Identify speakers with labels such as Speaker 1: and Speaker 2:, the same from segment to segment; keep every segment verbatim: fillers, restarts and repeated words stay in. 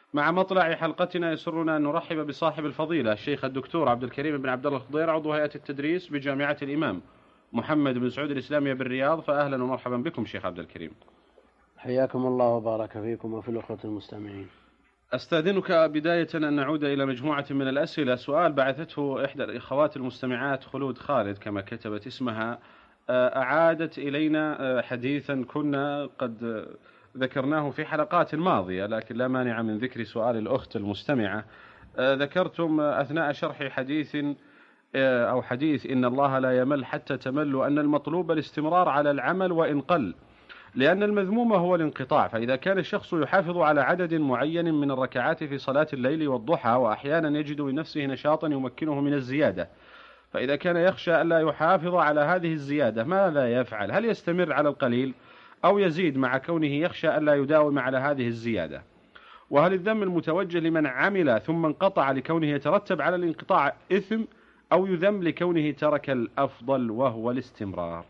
Speaker 1: مع مطلع حلقتنا يسرنا أن نرحب بصاحب الفضيلة الشيخ الدكتور عبد الكريم بن عبد الله الخضير عضو هيئة التدريس بجامعة الإمام محمد بن سعود الإسلامية بالرياض. فأهلا ومرحبا بكم شيخ عبد الكريم.
Speaker 2: حياكم الله وبارك فيكم وفي الأخوة المستمعين.
Speaker 1: أستأذنك بداية أن نعود إلى مجموعة من الأسئلة. سؤال بعثته إحدى الأخوات المستمعات خلود خالد كما كتبت اسمها، أعادت إلينا حديثا كنا قد ذكرناه في حلقات ماضية، لكن لا مانع من ذكر سؤال الأخت المستمعة. ذكرتم أثناء شرح حديث أو حديث إن الله لا يمل حتى تمل أن المطلوب الاستمرار على العمل وإن قل، لأن المذموم هو الانقطاع. فإذا كان الشخص يحافظ على عدد معين من الركعات في صلاة الليل والضحى وأحيانا يجد لنفسه نشاطا يمكنه من الزيادة، فإذا كان يخشى ألا يحافظ على هذه الزيادة ماذا يفعل؟ هل يستمر على القليل أو يزيد مع كونه يخشى ألا يداوم على هذه الزيادة؟ وهل الذم المتوجه لمن عمل ثم انقطع لكونه يترتب على الانقطاع إثم، أو يذم لكونه ترك الأفضل وهو الاستمرار؟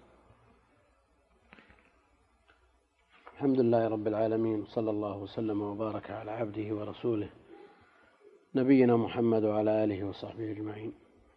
Speaker 2: الحمد لله رب العالمين، صلى الله وسلم وبارك على عبده ورسوله نبينا محمد وعلى آله وصحبه أجمعين.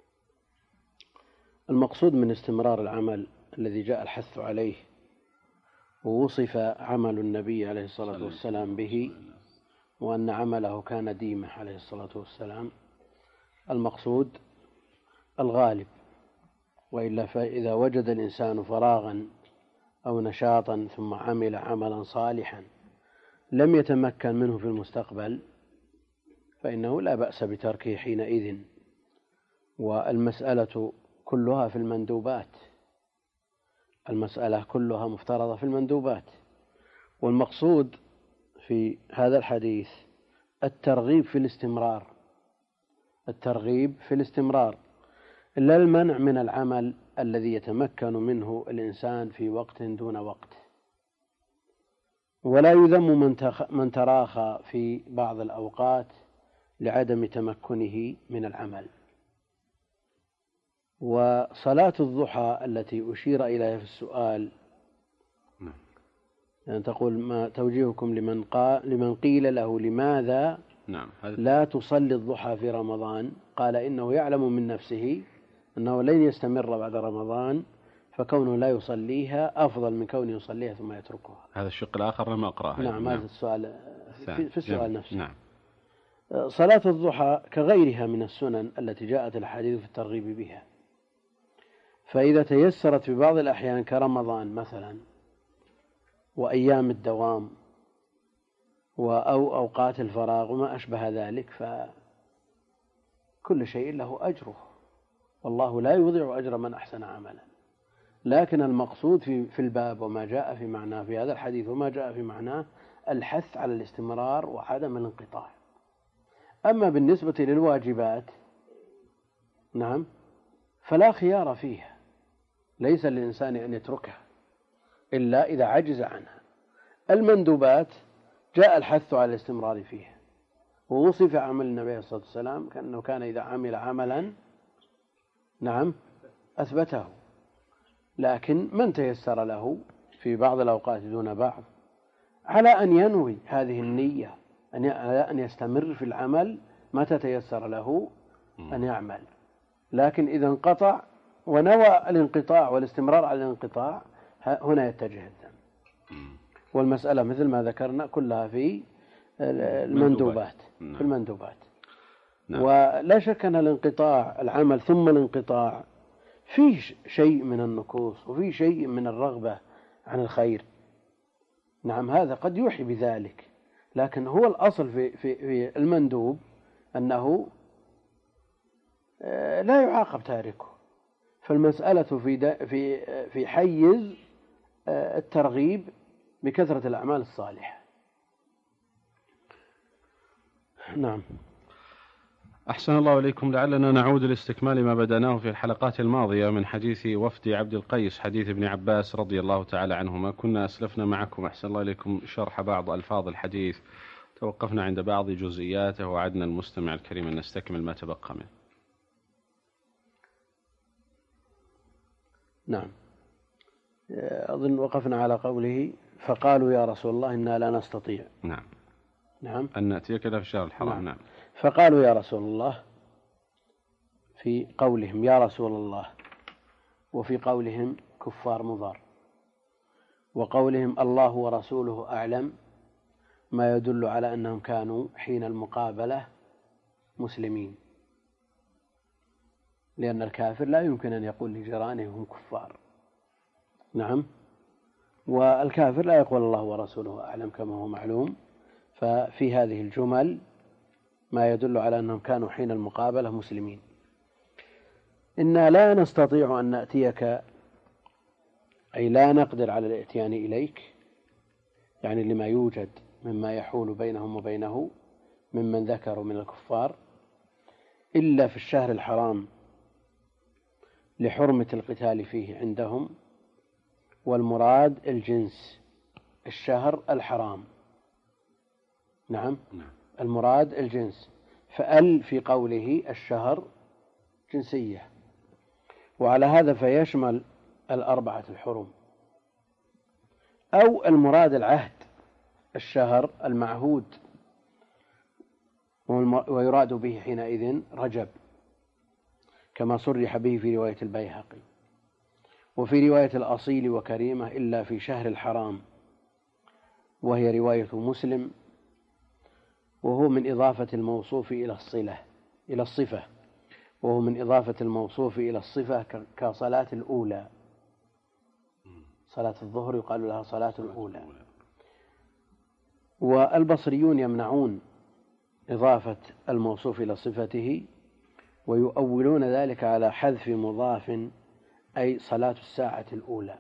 Speaker 2: المقصود من استمرار العمل الذي جاء الحث عليه ووصف عمل النبي عليه الصلاة والسلام به، وأن عمله كان ديمة عليه الصلاة والسلام، المقصود الغالب. وإلا فإذا وجد الإنسان فراغا أو نشاطا ثم عمل عملا صالحا لم يتمكن منه في المستقبل فإنه لا بأس بتركه حينئذ. والمسألة كلها في المندوبات، المسألة كلها مفترضة في المندوبات. والمقصود في هذا الحديث الترغيب في الاستمرار، الترغيب في الاستمرار، لا المنع من العمل الذي يتمكن منه الإنسان في وقت دون وقت. ولا يذم من تراخى في بعض الأوقات لعدم تمكنه من العمل. وصلاة الضحى التي أشير إليها في السؤال، يعني تقول ما توجيهكم لمن, قال لمن قيل له لماذا
Speaker 1: نعم.
Speaker 2: لا تصلي الضحى في رمضان؟ قال إنه يعلم من نفسه أنه لن يستمر بعد رمضان، فكونه لا يصليها أفضل من كونه يصليها ثم يتركها.
Speaker 1: هذا الشق الآخر لم أقرأه.
Speaker 2: نعم، هذا السؤال في, في السؤال نفسه.
Speaker 1: نعم.
Speaker 2: صلاة الضحى كغيرها من السنن التي جاءت الحديث في الترغيب بها، فإذا تيسرت في بعض الأحيان كرمضان مثلا وأيام الدوام أو أوقات الفراغ وما أشبه ذلك، فكل شيء له أجره، والله لا يضيع أجر من أحسن عملا. لكن المقصود في في الباب وما جاء في معناه في هذا الحديث وما جاء في معناه الحث على الاستمرار وعدم الانقطاع. أما بالنسبة للواجبات نعم فلا خيار فيها، ليس للإنسان أن يتركها إلا إذا عجز عنها. المندوبات جاء الحث على الاستمرار فيها، ووصف عمل النبي صلى الله عليه وسلم كأنه كان إذا عمل عملا نعم أثبته. لكن من تيسر له في بعض الأوقات دون بعض على أن ينوي هذه النية أن يستمر في العمل متى تيسر له أن يعمل. لكن إذا انقطع ونوى الانقطاع والاستمرار على الانقطاع هنا يتجه الذنب. والمسألة مثل ما ذكرنا كلها في المندوبات، في المندوبات. ولا شك أن الانقطاع العمل ثم الانقطاع فيه شيء من النكوص وفيه شيء من الرغبة عن الخير. نعم، هذا قد يوحي بذلك، لكن هو الأصل في, في, في المندوب أنه لا يعاقب تاركه. فالمسألة في, في, في حيز الترغيب بكثرة الأعمال الصالحة. نعم.
Speaker 1: أحسن الله إليكم. لعلنا نعود لاستكمال ما بدأناه في الحلقات الماضية من حديث وفد عبد القيس حديث ابن عباس رضي الله تعالى عنهما. كنا أسلفنا معكم أحسن الله إليكم شرح بعض ألفاظ الحديث، توقفنا عند بعض جزئياته وعدنا المستمع الكريم أن نستكمل ما تبقى منه.
Speaker 2: نعم، أظن وقفنا على قوله فقالوا يا رسول الله إنا لا نستطيع.
Speaker 1: نعم.
Speaker 2: نعم
Speaker 1: أن نأتيك إلى في الشهر الحرام. نعم.
Speaker 2: نعم. فقالوا يا رسول الله في قولهم يا رسول الله، وفي قولهم كفار مضر، وقولهم الله ورسوله أعلم، ما يدل على أنهم كانوا حين المقابلة مسلمين، لأن الكافر لا يمكن أن يقول لجيرانه هم كفار. نعم. والكافر لا يقول الله ورسوله أعلم كما هو معلوم. ففي هذه الجمل ما يدل على أنهم كانوا حين المقابلة مسلمين. إنا لا نستطيع أن نأتيك، أي لا نقدر على الإتيان إليك، يعني لما يوجد مما يحول بينهم وبينه ممن ذكروا من الكفار، إلا في الشهر الحرام لحرمة القتال فيه عندهم، والمراد الجنس الشهر الحرام. نعم. المراد الجنس، فأل في قوله الشهر جنسية، وعلى هذا فيشمل الأربعة الحرم، أو المراد العهد الشهر المعهود، ويراد به حينئذ رجب كما صرح به في رواية البيهقي. وفي رواية الأصيل وكريمة إلا في شهر الحرام، وهي رواية مسلم، وهو من إضافة الموصوف إلى الصلة إلى الصفة وهو من إضافة الموصوف إلى الصفة كصلاة الأولى، صلاة الظهر يقال لها صلاة الأولى. والبصريون يمنعون إضافة الموصوف إلى صفته، ويؤولون ذلك على حذف مضاف، أي صلاة الساعة الأولى.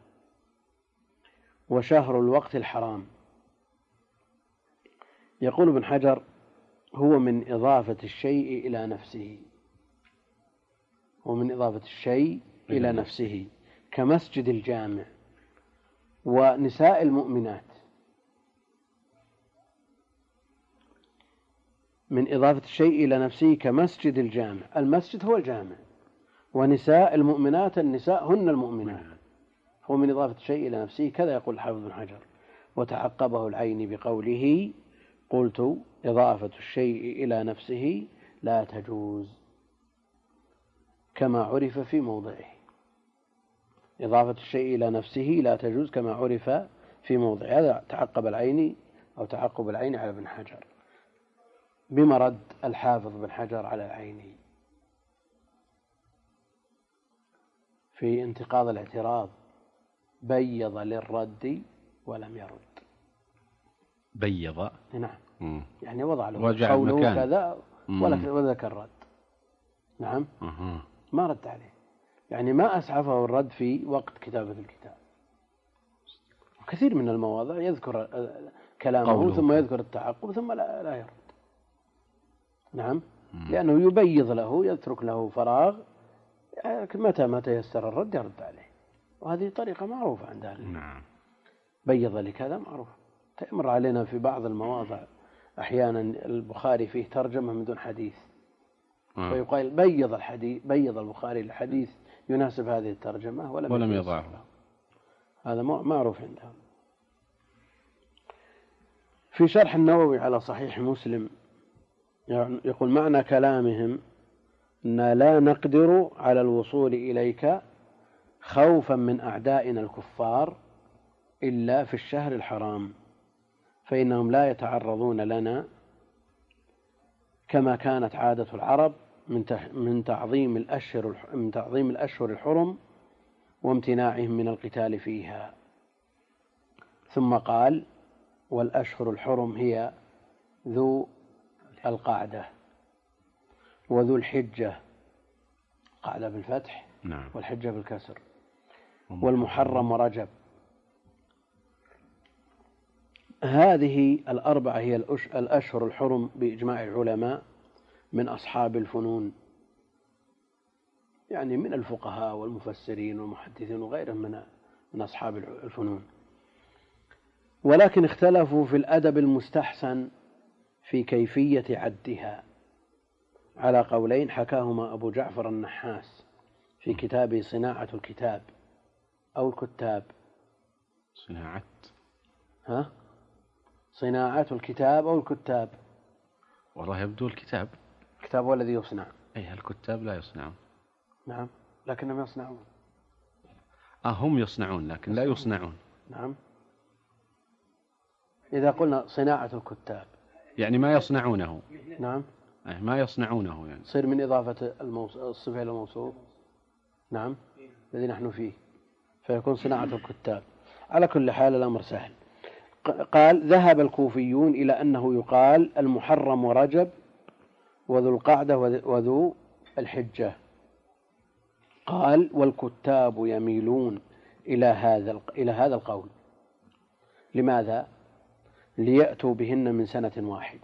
Speaker 2: وشهر الوقت الحرام، يقول ابن حجر هو من إضافة الشيء إلى نفسه، هو من إضافة الشيء إلى نفسه كمسجد الجامع ونساء المؤمنات، من إضافة الشيء إلى نفسه كمسجد الجامع، المسجد هو الجامع، ونساء المؤمنات النساء هن المؤمنات، هو من إضافة الشيء إلى نفسه. كذا يقول الحافظ بن حجر. وتعقبه العيني بقوله قلت إضافة الشيء إلى نفسه لا تجوز كما عرف في موضعه. إضافة الشيء إلى نفسه لا تجوز كما عرف في موضعه. هذا تعقب العيني أو تعقب العين على ابن حجر، بمرد الحافظ بن حجر على العيني في انتقاض الاعتراض: بيض للرد ولم يرد.
Speaker 1: بيض،
Speaker 2: نعم.
Speaker 1: مم.
Speaker 2: يعني وضع له قوله مكان. كذا وذكر الرد. نعم.
Speaker 1: مم.
Speaker 2: ما رد عليه، يعني ما أسعفه الرد في وقت كتابة الكتاب. كثير من المواضع يذكر كلامه قوله. ثم يذكر التعقب ثم لا, لا يرد. نعم. مم. لأنه يبيض له، يترك له فراغ، يعني متى ما تيسر الرد يرد عليه، وهذه طريقة معروفة عند أهل.
Speaker 1: نعم.
Speaker 2: بيض لكذا معروف. تمر علينا في بعض المواضع أحيانا البخاري فيه ترجمة من دون حديث،
Speaker 1: آه.
Speaker 2: ويقال بيض الحديث، بيض البخاري الحديث يناسب هذه الترجمة ولم,
Speaker 1: ولم يضعه.
Speaker 2: هذا معروف عندهم. في شرح النووي على صحيح مسلم يقول معنى كلامهم أن لا نقدر على الوصول إليك خوفا من أعدائنا الكفار إلا في الشهر الحرام، فإنهم لا يتعرضون لنا كما كانت عادة العرب من تعظيم الأشهر من تعظيم الأشهر الحرم وامتناعهم من القتال فيها. ثم قال: والأشهر الحرم هي ذو القعدة وذو الحجة، قعدة بالفتح
Speaker 1: نعم.
Speaker 2: والحجة بالكسر، والمحرم ورجب. هذه الأربعة هي الأشهر الحرم بإجماع العلماء من أصحاب الفنون، يعني من الفقهاء والمفسرين والمحدثين وغيرهم من من أصحاب الفنون، ولكن اختلفوا في الأدب المستحسن في كيفية عدها على قولين حكاهما أبو جعفر النحاس في كتابه صناعة الكتاب أو الكتاب.
Speaker 1: صناعة
Speaker 2: ها صناعة الكتاب أو الكتاب؟
Speaker 1: والله يبدو الكتاب.
Speaker 2: الكتاب هو الذي يصنع.
Speaker 1: أي الكتاب لا يصنعون.
Speaker 2: نعم لكنهم يصنعون.
Speaker 1: آه هم يصنعون لكن لا يصنعون.
Speaker 2: نعم إذا قلنا صناعة الكتاب
Speaker 1: يعني ما يصنعونه.
Speaker 2: نعم
Speaker 1: أي ما يصنعونه يعني
Speaker 2: صير من إضافة الموص... الصفة إلى الموصوف. نعم الذي نحن فيه فيكون صناعة الكتاب. على كل حال الأمر سهل. قال ذهب الكوفيون إلى أنه يقال المحرم ورجب وذو القعدة وذو الحجة. قال والكتاب يميلون إلى هذا إلى هذا القول. لماذا؟ ليأتوا بهن من سنة واحدة.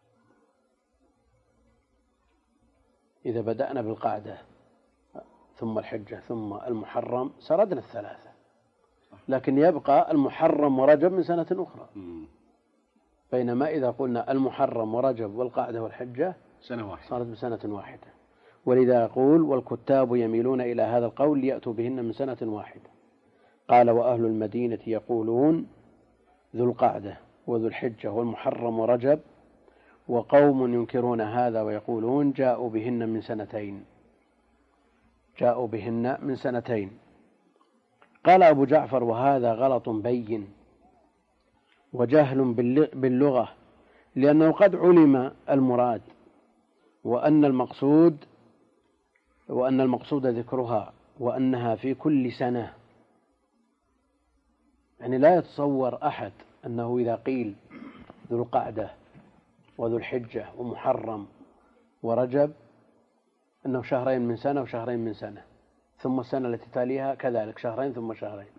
Speaker 2: إذا بدأنا بالقعدة ثم الحجة ثم المحرم سردنا الثلاثة، لكن يبقى المحرم ورجب من سنة أخرى. بينما إذا قلنا المحرم ورجب والقعدة والحجة
Speaker 1: سنة واحدة
Speaker 2: صارت بسنة واحدة. ولذا يقول والكتاب يميلون إلى هذا القول ليأتوا بهن من سنة واحدة. قال وأهل المدينة يقولون ذو القعدة وذو الحجة والمحرم ورجب، وقوم ينكرون هذا ويقولون جاءوا بهن من سنتين جاءوا بهن من سنتين. قال أبو جعفر وهذا غلط بين وجهل باللغة، لأنه قد علم المراد وأن المقصود وأن المقصود ذكرها وأنها في كل سنة. يعني لا يتصور أحد أنه إذا قيل ذو القعدة وذو الحجة ومحرم ورجب أنه شهرين من سنة وشهرين من سنة ثم السنة التي تليها كذلك شهرين ثم شهرين،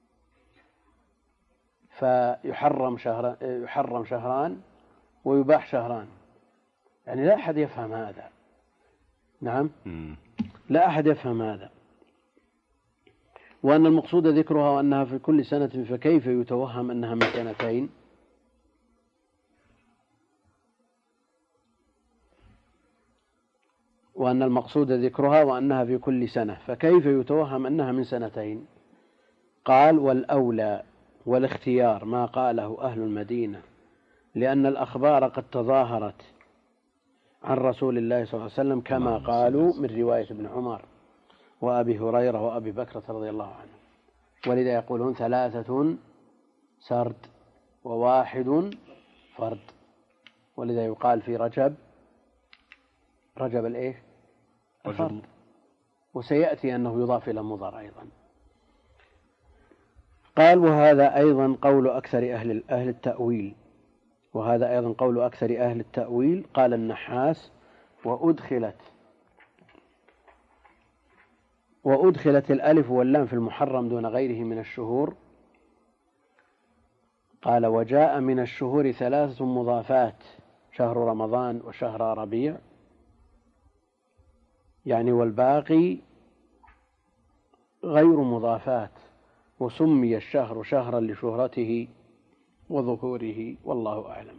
Speaker 2: فيحرم شهر يحرم شهران ويباح شهران. يعني لا أحد يفهم هذا. نعم لا أحد يفهم هذا. وأن المقصود ذكرها وأنها في كل سنة فكيف يتوهم أنها من سنتين؟ وأن المقصود ذكرها وأنها في كل سنة فكيف يتوهم أنها من سنتين؟ قال والأولى والاختيار ما قاله أهل المدينة، لأن الأخبار قد تظاهرت عن رسول الله صلى الله عليه وسلم كما قالوا من رواية ابن عمر وأبي هريرة وأبي بكرة رضي الله عنه. ولذا يقولون ثلاثة سرد وواحد فرد. ولذا يقال في رجب رجب الإيش الفرد، وسيأتي أنه يضاف إلى مضر أيضا. قال وهذا أيضا قول أكثر أهل أهل التأويل وهذا أيضا قول أكثر أهل التأويل. قال النحاس وأدخلت وأدخلت الألف واللام في المحرم دون غيره من الشهور. قال وجاء من الشهور ثلاثة مضافات شهر رمضان وشهر ربيع، يعني والباقي غير مضافات، وسمي الشهر شهرا لشهرته وظهوره والله أعلم.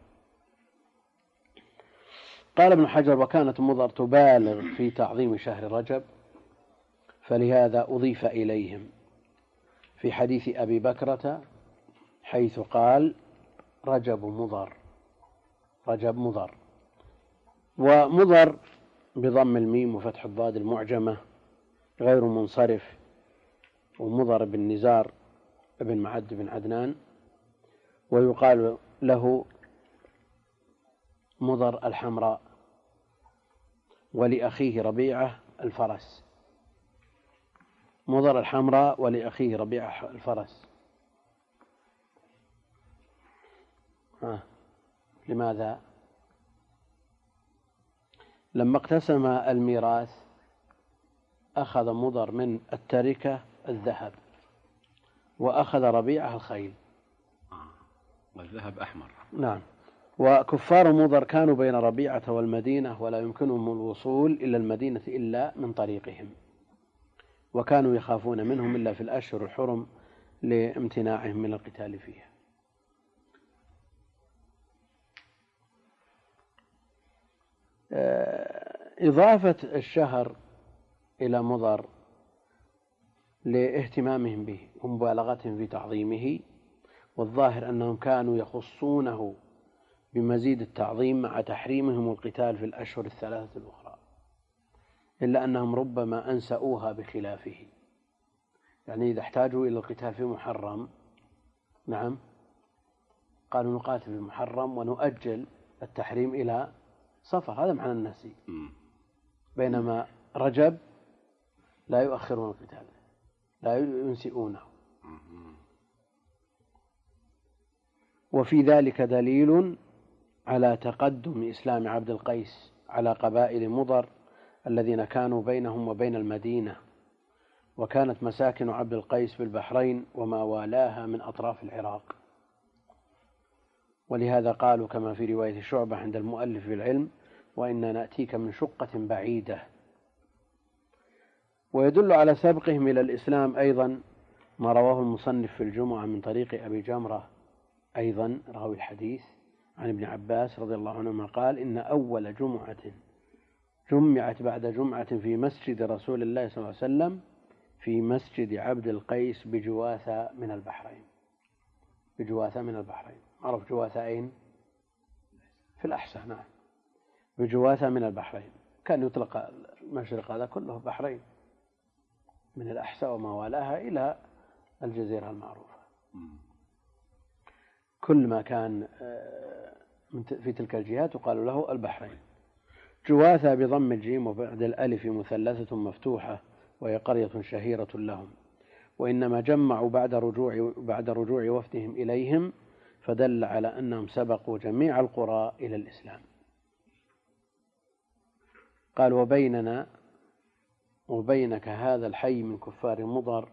Speaker 2: قال ابن حجر وكانت مضر تبالغ في تعظيم شهر رجب فلهذا أضيف إليهم في حديث أبي بكرة حيث قال رجب مضر رجب مضر. ومضر بضم الميم وفتح الضاد المعجمة غير منصرف، ومضر بن نزار بن معد بن عدنان، ويقال له مضر الحمراء، ولأخيه ربيعة الفرس. مضر الحمراء ولأخيه ربيعة الفرس. ها. لماذا؟ لما اقتسم الميراث أخذ مضر من التركة الذهب وأخذ ربيعة الخيل.
Speaker 1: والذهب أحمر.
Speaker 2: نعم. وكفار مضر كانوا بين ربيعة والمدينة ولا يمكنهم الوصول إلى المدينة إلا من طريقهم، وكانوا يخافون منهم إلا في الأشهر الحرم لامتناعهم من القتال فيها. إضافة الشهر إلى مضر لاهتمامهم به ومبالغتهم في تعظيمه، والظاهر أنهم كانوا يخصونه بمزيد التعظيم مع تحريمهم القتال في الأشهر الثلاثة الأخرى، إلا أنهم ربما أنسأوها بخلافه. يعني إذا احتاجوا إلى القتال في محرم، نعم، قالوا نقاتل في محرم ونؤجل التحريم إلى صفر، هذا معنى النسي. بينما رجب لا يؤخرون القتال، لا ينسئونه. وفي ذلك دليل على تقدم إسلام عبد القيس على قبائل مضر الذين كانوا بينهم وبين المدينة، وكانت مساكن عبد القيس في البحرين وما والاها من أطراف العراق. ولهذا قالوا كما في رواية شعبة عند المؤلف في العلم: وإنا نأتيك من شقة بعيدة. ويدل على سبقهم إلى الإسلام أيضا ما رواه المصنف في الجمعة من طريق أبي جمرة أيضا راوي الحديث عن ابن عباس رضي الله عنهما قال: إن أول جمعة جمعت بعد جمعة في مسجد رسول الله صلى الله عليه وسلم في مسجد عبد القيس بجواثة من البحرين. بجواثة من البحرين، عرف جواثة أين؟ في الأحساء، نعم، بجواثة من البحرين. كان يطلق المشرق هذا كله بحرين، من الأحساء وما والاها إلى الجزيرة المعروفة. كل ما كان في تلك الجهات يقال له البحرين. جواثة بضم الجيم وبعد الألف مثلثة مفتوحة، وهي قرية شهيرة لهم، وإنما جمعوا بعد رجوع بعد رجوع وفدهم إليهم، فدل على أنهم سبقوا جميع القرى إلى الإسلام. قال: وبيننا وبينك هذا الحي من كفار مضر.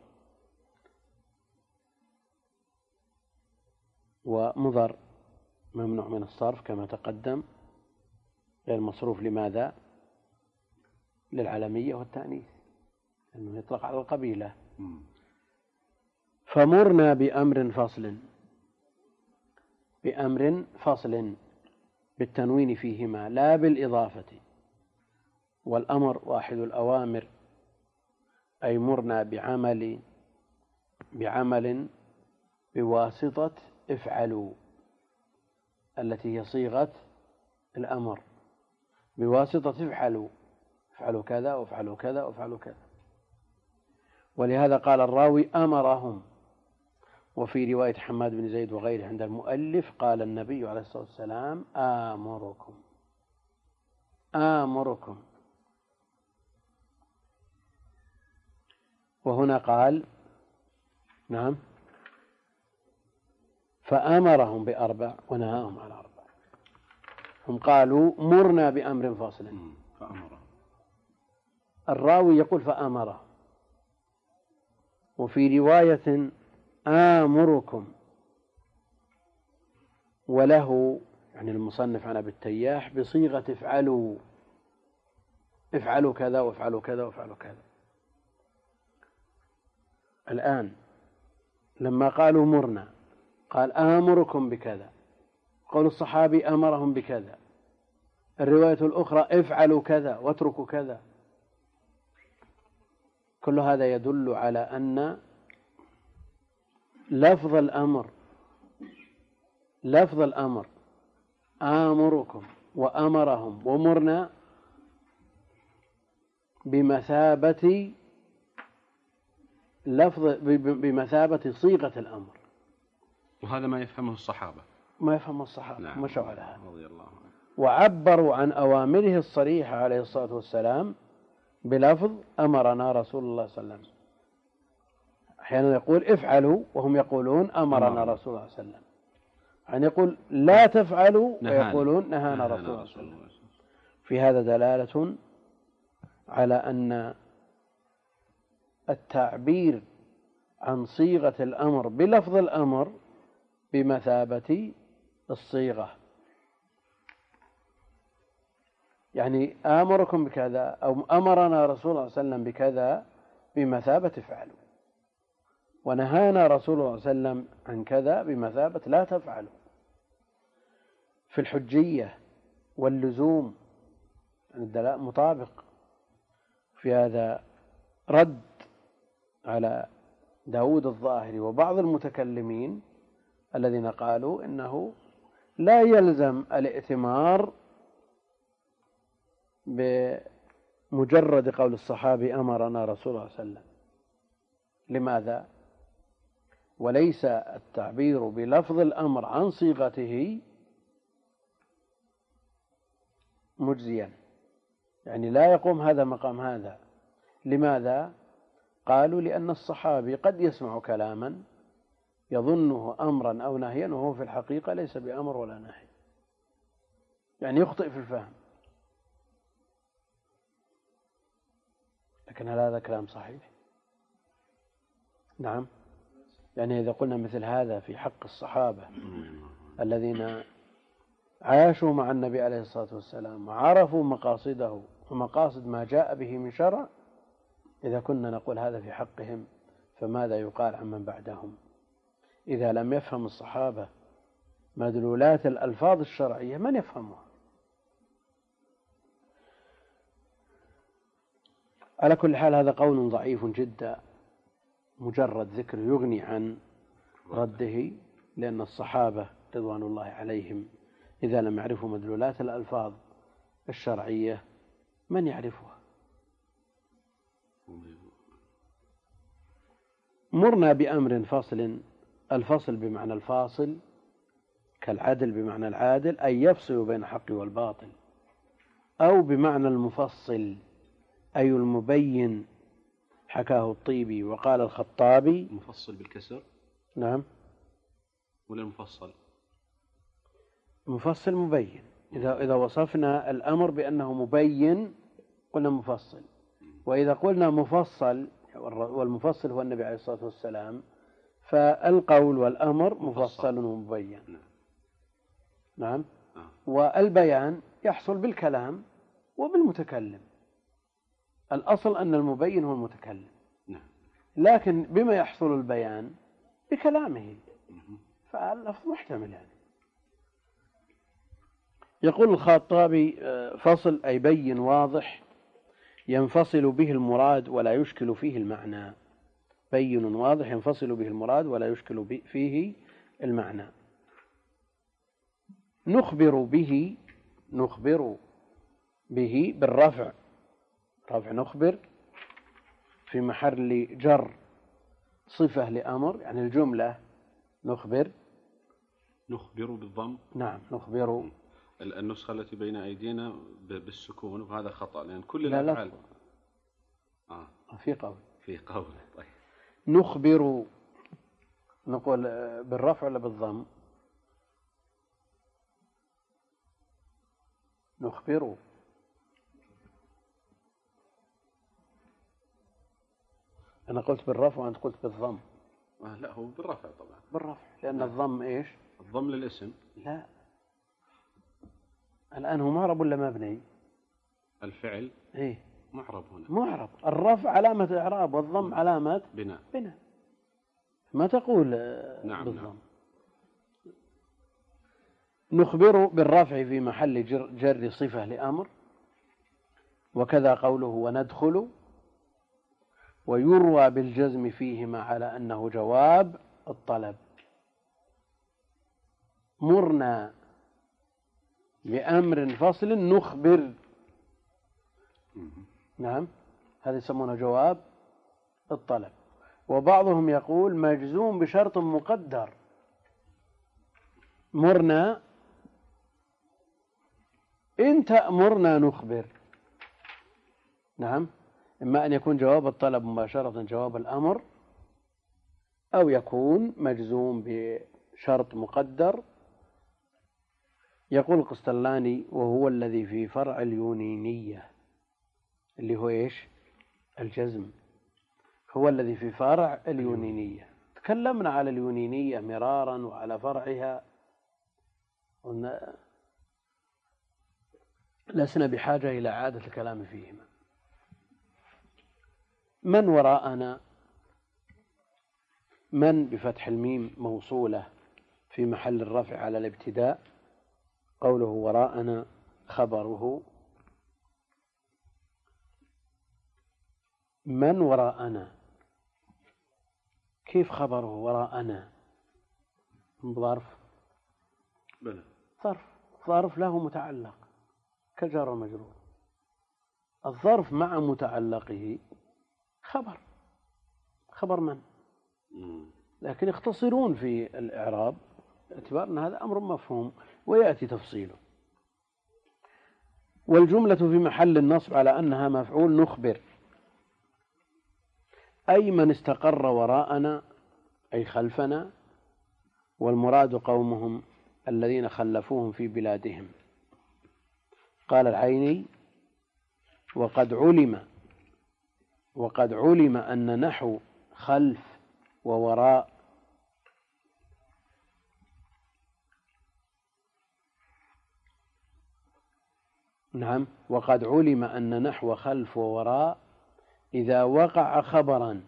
Speaker 2: ومضر ممنوع من الصرف كما تقدم، غير مصروف. لماذا؟ للعلمية والتأنيث، لأنه يطلق على القبيلة. فمرنا بأمر فصل، بأمر فصل بالتنوين فيهما لا بالإضافة. والأمر واحد الأوامر، أي مرنا بعمل بعمل بواسطة افعلوا، التي هي صيغة الأمر، بواسطة افعلوا، افعلوا كذا وافعلوا كذا وافعلوا كذا. ولهذا قال الراوي: أمرهم. وفي رواية حماد بن زيد وغيره عند المؤلف قال النبي عليه الصلاة والسلام: آمركم آمركم. وهنا قال نعم فأمرهم بأربع ونهاهم عن أربع. هم قالوا مرنا بأمر فاصل، الراوي يقول فأمره. وفي رواية آمركم، وله يعني المصنف عن أبي التياح بصيغة افعلوا، افعلوا كذا وافعلوا كذا وافعلوا كذا. الآن لما قالوا مرنا قال آمركم بكذا، قول الصحابي أمرهم بكذا، الرواية الأخرى افعلوا كذا واتركوا كذا. كل هذا يدل على أن لفظ الأمر لفظ الأمر آمركم وأمرهم ومرنا بمثابة لفظ بمثابة صيغة الأمر.
Speaker 1: وهذا ما يفهمه الصحابة
Speaker 2: ما يفهمه الصحابة،
Speaker 1: نعم.
Speaker 2: مشوا على هذا
Speaker 1: رضي الله عنه.
Speaker 2: وعبروا عن أوامره الصريحة عليه الصلاة والسلام بلفظ أمرنا رسول الله صلى الله عليه وسلم. أحيانا يقول افعلوا وهم يقولون أمرنا
Speaker 1: أمرنا.
Speaker 2: رسول الله صلى الله عليه وسلم. يعني يقول لا تفعلوا
Speaker 1: نهانا.
Speaker 2: ويقولون نهانا, نهانا رسول الله صلى الله عليه وسلم. في هذا دلالة على أن التعبير عن صيغة الأمر بلفظ الأمر بمثابة الصيغة. يعني آمركم بكذا أو أمرنا رسول الله صلى الله عليه وسلم بكذا بمثابة افعلوا، ونهانا رسول الله صلى الله عليه وسلم عن كذا بمثابة لا تفعلوا. في الحجية واللزوم الدلاء مطابق. في هذا رد على داود الظاهري وبعض المتكلمين الذين قالوا إنه لا يلزم الائتمار بمجرد قول الصحابي أمرنا رسول الله صلى الله عليه وسلم. لماذا؟ وليس التعبير بلفظ الأمر عن صيغته مجزيا، يعني لا يقوم هذا مقام هذا. لماذا؟ قالوا لأن الصحابي قد يسمع كلاما يظنه أمرا أو نهيا وهو في الحقيقة ليس بأمر ولا نهي، يعني يخطئ في الفهم. لكن هل هذا كلام صحيح؟ نعم. يعني إذا قلنا مثل هذا في حق الصحابة الذين عاشوا مع النبي عليه الصلاة والسلام وعرفوا مقاصده ومقاصد ما جاء به من شرع، إذا كنا نقول هذا في حقهم فماذا يقال عن من بعدهم إذا لم يفهم الصحابة مدلولات الألفاظ الشرعية؟ من يفهمها؟ على كل حال هذا قول ضعيف جدا، مجرد ذكر يغني عن رده، لأن الصحابة رضوان الله عليهم إذا لم يعرفوا مدلولات الألفاظ الشرعية من يعرفها؟ مرنا بأمر فصل، الفصل بمعنى الفاصل كالعدل بمعنى العادل، أي يفصل بين الحق والباطل، أو بمعنى المفصل أي المبين، حكاه الطيبي وقال الخطابي.
Speaker 1: مفصل بالكسر؟
Speaker 2: نعم.
Speaker 1: ولا المفصل؟
Speaker 2: مفصل مبين. إذا إذا وصفنا الأمر بأنه مبين قلنا مفصل، وإذا قلنا مفصل والمفصل هو النبي عليه الصلاة والسلام فالقول والأمر مفصل ومبين. نعم. والبيان يحصل بالكلام وبالمتكلم، الأصل أن المبين هو المتكلم، لكن بما يحصل البيان بكلامه، فاللفظ محتمل. يعني يقول الخطابي فصل أي بين واضح ينفصل به المراد ولا يشكل فيه المعنى. بين واضح ينفصل به المراد ولا يشكل فيه المعنى. نخبر به، نخبر به بالرفع، رفع نخبر في محل جر صفة لأمر، يعني الجملة نخبر.
Speaker 1: نخبر بالضم.
Speaker 2: نعم نخبر.
Speaker 1: النسخة التي بين أيدينا بالسكون وهذا خطأ، لأن كل الأفعال
Speaker 2: آه. في قول
Speaker 1: في قول طيب.
Speaker 2: نخبر نقول بالرفع ولا بالضم؟ نخبر. أنا قلت بالرفع وأنت قلت بالضم.
Speaker 1: آه لا، هو بالرفع طبعا.
Speaker 2: بالرفع لأن لا. الضم إيش؟
Speaker 1: الضم للاسم.
Speaker 2: لا، الآن هو معرب ولا مبني؟
Speaker 1: الفعل
Speaker 2: إيه
Speaker 1: معرب هنا.
Speaker 2: معرب. الرفع علامة إعراب والضم علامة
Speaker 1: بناء.
Speaker 2: بناء. ما تقول
Speaker 1: نعم
Speaker 2: بالضم.
Speaker 1: نعم.
Speaker 2: نخبر بالرفع في محل جر, جر صفة لأمر، وكذا قوله وندخل، ويروى بالجزم فيهما على أنه جواب الطلب. مرنا بأمر فصل نخبر. نعم، هذا يسمونه جواب الطلب. وبعضهم يقول مجزوم بشرط مقدر. مرنا إن تأمرنا نخبر. نعم، إما أن يكون جواب الطلب مباشرة جواب الأمر، أو يكون مجزوم بشرط مقدر. يقول القسطلاني وهو الذي في فرع اليونينية، اللي هو إيش؟ الجزم، هو الذي في فرع اليونينية. تكلمنا على اليونينية مرارا وعلى فرعها، لسنا بحاجة إلى إعادة الكلام فيهما. من وراءنا، من بفتح الميم موصولة في محل الرفع على الابتداء، قوله وراءنا خبره. من وراءنا، كيف خبره وراءنا؟ ظرف
Speaker 1: بلى
Speaker 2: ظرف ظرف له متعلق كجار ومجرور. الظرف مع متعلقه خبر خبر من؟ لكن يختصرون في الإعراب باعتبار أن هذا أمر مفهوم ويأتي تفصيله. والجملة في محل النصب على أنها مفعول نخبر، أي من استقر وراءنا أي خلفنا، والمراد قومهم الذين خلفوهم في بلادهم. قال العيني: وقد علم وقد علم أن نحو خلف ووراء نعم وقد علم أن نحو خلف ووراء إذا وقع خبرا،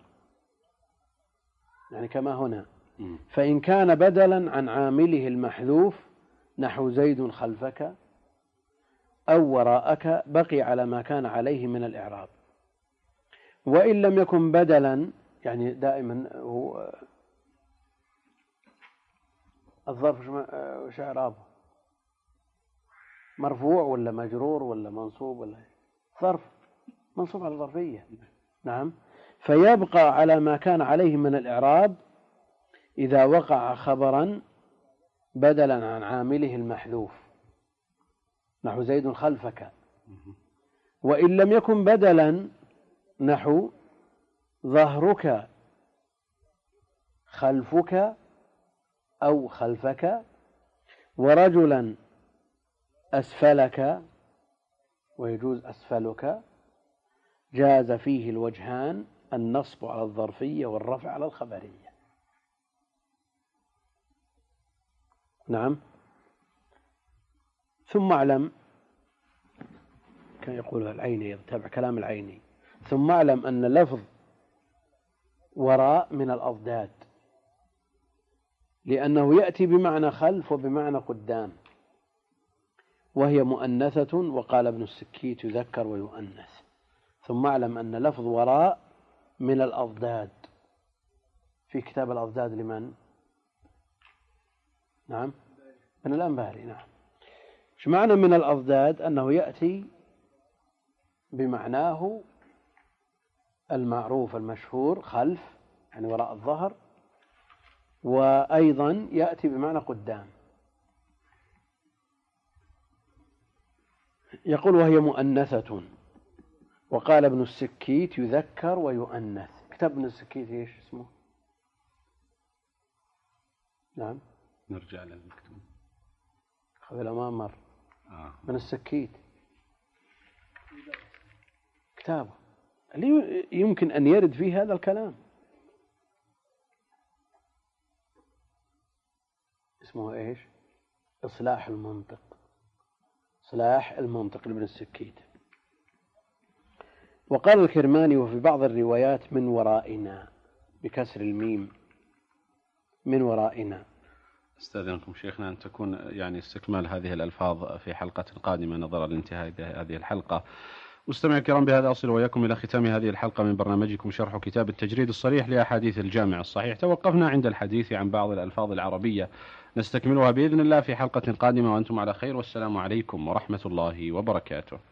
Speaker 2: يعني كما هنا، فإن كان بدلا عن عامله المحذوف نحو زيد خلفك أو وراءك بقي على ما كان عليه من الإعراب. وإن لم يكن بدلا، يعني دائما هو الظرف وش إعرابه؟ مرفوع ولا مجرور ولا منصوب ولا ظرف منصوب على الظرفية. نعم. فيبقى على ما كان عليه من الإعراب إذا وقع خبرا بدلا عن عامله المحذوف نحو زيد خلفك. وإن لم يكن بدلا نحو ظهرك خلفك أو خلفك، ورجلا أسفلك ويجوز أسفلك، جاز فيه الوجهان: النصب على الظرفية والرفع على الخبرية. نعم. ثم اعلم، كان يقول العيني يتبع كلام العيني، ثم اعلم أن لفظ وراء من الأضداد، لأنه يأتي بمعنى خلف وبمعنى قدام، وهي مؤنثة، وقال ابن السكيت يذكر ويؤنث. ثم اعلم أن لفظ وراء من الأضداد، في كتاب الأضداد لمن؟ نعم ابن الأنباري. نعم. ايش معنى من الأضداد؟ أنه يأتي بمعناه المعروف المشهور خلف، يعني وراء الظهر، وأيضا يأتي بمعنى قدام. يقول وهي مؤنثة، وقال ابن السكيت يذكر ويؤنث. كتاب ابن السكيت ايش اسمه؟ نعم
Speaker 1: نرجع للمكتوب
Speaker 2: قبل ما مر.
Speaker 1: آه.
Speaker 2: ابن السكيت كتابه اللي يمكن أن يرد فيه هذا الكلام اسمه ايش؟ إصلاح المنطق. إصلاح المنطق لابن السكيت. وقال الكرماني وفي بعض الروايات من ورائنا بكسر الميم، من ورائنا.
Speaker 1: استاذنكم شيخنا أن تكون يعني استكمال هذه الألفاظ في حلقة قادمة نظرا لانتهاء هذه الحلقة. مستمعي الكرام، بهذا أصل وإياكم إلى ختام هذه الحلقة من برنامجكم شرح كتاب التجريد الصريح لأحاديث الجامع الصحيح. توقفنا عند الحديث عن بعض الألفاظ العربية، نستكملها بإذن الله في حلقة قادمة، وأنتم على خير، والسلام عليكم ورحمة الله وبركاته.